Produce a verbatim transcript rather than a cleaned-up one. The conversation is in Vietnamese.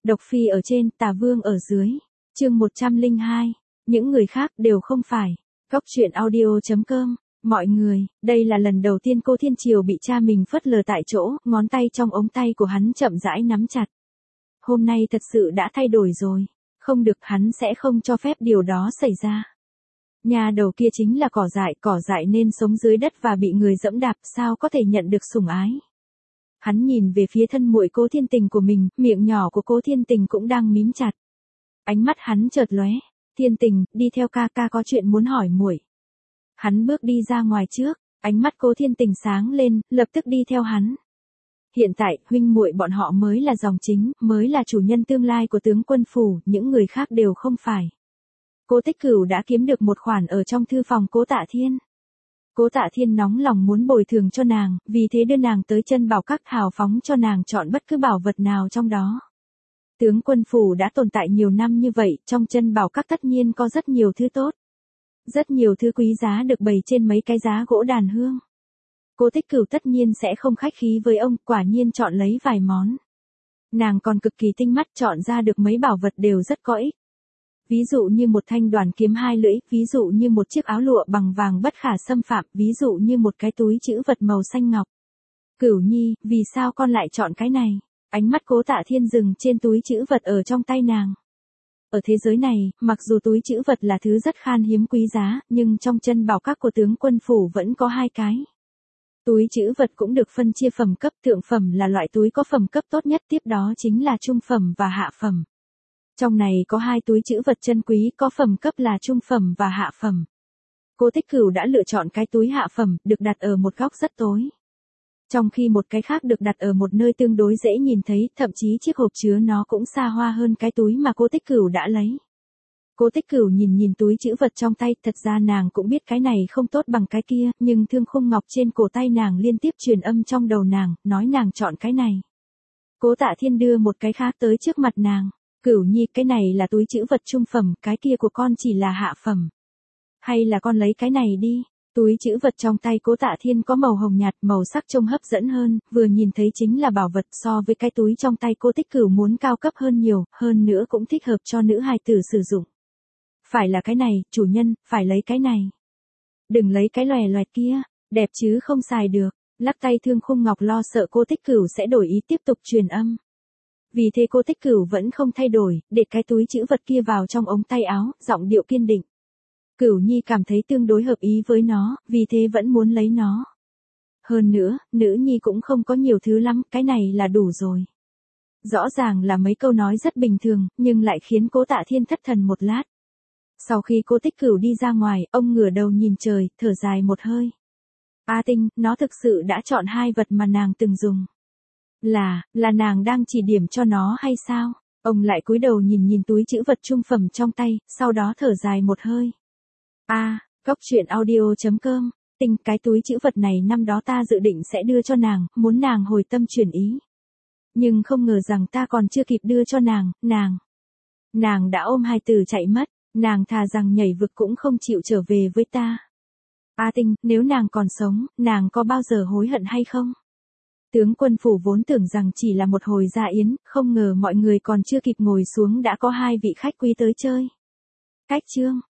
Độc Phi ở trên, Tà Vương ở dưới. Chương một trăm lẻ hai. Những người khác đều không phải. Góc truyện audio chấm com. Mọi người, đây là lần đầu tiên cô Thiên Triều bị cha mình phớt lờ tại chỗ, ngón tay trong ống tay của hắn chậm rãi nắm chặt. Hôm nay thật sự đã thay đổi rồi. Không được, hắn sẽ không cho phép điều đó xảy ra. Nhà đầu kia chính là cỏ dại, cỏ dại nên sống dưới đất và bị người dẫm đạp, sao có thể nhận được sủng ái. Hắn nhìn về phía thân muội Cố Thiên Tình của mình, miệng nhỏ của Cố Thiên Tình cũng đang mím chặt. Ánh mắt hắn chợt lóe, "Thiên Tình, đi theo ca ca có chuyện muốn hỏi muội." Hắn bước đi ra ngoài trước, ánh mắt Cố Thiên Tình sáng lên, lập tức đi theo hắn. Hiện tại, huynh muội bọn họ mới là dòng chính, mới là chủ nhân tương lai của tướng quân phủ, những người khác đều không phải. Cố Tích Cửu đã kiếm được một khoản ở trong thư phòng Cố Tạ Thiên. Cố Tạ Thiên nóng lòng muốn bồi thường cho nàng, vì thế đưa nàng tới chân bảo các, hào phóng cho nàng chọn bất cứ bảo vật nào trong đó. Tướng quân phủ đã tồn tại nhiều năm như vậy, trong chân bảo các tất nhiên có rất nhiều thứ tốt. Rất nhiều thứ quý giá được bày trên mấy cái giá gỗ đàn hương. Cố Tích Cửu tất nhiên sẽ không khách khí với ông, quả nhiên chọn lấy vài món. Nàng còn cực kỳ tinh mắt, chọn ra được mấy bảo vật đều rất có ích. Ví dụ như một thanh đoàn kiếm hai lưỡi, ví dụ như một chiếc áo lụa bằng vàng bất khả xâm phạm, ví dụ như một cái túi trữ vật màu xanh ngọc. "Cửu Nhi, vì sao con lại chọn cái này?" Ánh mắt Cố Tạ Thiên dừng trên túi trữ vật ở trong tay nàng. Ở thế giới này, mặc dù túi trữ vật là thứ rất khan hiếm quý giá, nhưng trong chân bảo các của tướng quân phủ vẫn có hai cái. Túi trữ vật cũng được phân chia phẩm cấp, thượng phẩm là loại túi có phẩm cấp tốt nhất, tiếp đó chính là trung phẩm và hạ phẩm. Trong này có hai túi trữ vật chân quý, có phẩm cấp là trung phẩm và hạ phẩm. Cố Tích Cửu đã lựa chọn cái túi hạ phẩm, được đặt ở một góc rất tối. Trong khi một cái khác được đặt ở một nơi tương đối dễ nhìn thấy, thậm chí chiếc hộp chứa nó cũng xa hoa hơn cái túi mà Cố Tích Cửu đã lấy. Cố Tích Cửu nhìn nhìn túi trữ vật trong tay, thật ra nàng cũng biết cái này không tốt bằng cái kia, nhưng thương khung ngọc trên cổ tay nàng liên tiếp truyền âm trong đầu nàng, nói nàng chọn cái này. Cố Tạ Thiên đưa một cái khác tới trước mặt nàng. "Cửu Nhi, cái này là túi trữ vật trung phẩm, cái kia của con chỉ là hạ phẩm. Hay là con lấy cái này đi." Túi trữ vật trong tay Cố Tạ Thiên có màu hồng nhạt, màu sắc trông hấp dẫn hơn, vừa nhìn thấy chính là bảo vật, so với cái túi trong tay Cố Tích Cửu muốn cao cấp hơn nhiều, hơn nữa cũng thích hợp cho nữ hài tử sử dụng. "Phải là cái này, chủ nhân, phải lấy cái này. Đừng lấy cái lòe loẹt kia, đẹp chứ không xài được." Lắc tay Thương Khung Ngọc lo sợ Cố Tích Cửu sẽ đổi ý tiếp tục truyền âm. Vì thế Cố Tích Cửu vẫn không thay đổi, để cái túi trữ vật kia vào trong ống tay áo, giọng điệu kiên định. Cửu Nhi cảm thấy tương đối hợp ý với nó, vì thế vẫn muốn lấy nó. Hơn nữa, nữ nhi cũng không có nhiều thứ lắm, cái này là đủ rồi. Rõ ràng là mấy câu nói rất bình thường, nhưng lại khiến Cố Tạ Thiên thất thần một lát. Sau khi Cố Tích Cửu đi ra ngoài, ông ngửa đầu nhìn trời, thở dài một hơi. A Tinh, nó thực sự đã chọn hai vật mà nàng từng dùng. Là, là nàng đang chỉ điểm cho nó hay sao? Ông lại cúi đầu nhìn nhìn túi trữ vật trung phẩm trong tay, sau đó thở dài một hơi. A, à, góc truyện audio chấm com, Tinh, cái túi trữ vật này năm đó ta dự định sẽ đưa cho nàng, muốn nàng hồi tâm chuyển ý. Nhưng không ngờ rằng ta còn chưa kịp đưa cho nàng, nàng. Nàng đã ôm hài tử chạy mất, nàng thà rằng nhảy vực cũng không chịu trở về với ta. A Tinh, nếu nàng còn sống, nàng có bao giờ hối hận hay không? Tướng quân phủ vốn tưởng rằng chỉ là một hồi gia yến, không ngờ mọi người còn chưa kịp ngồi xuống đã có hai vị khách quý tới chơi. Cách chương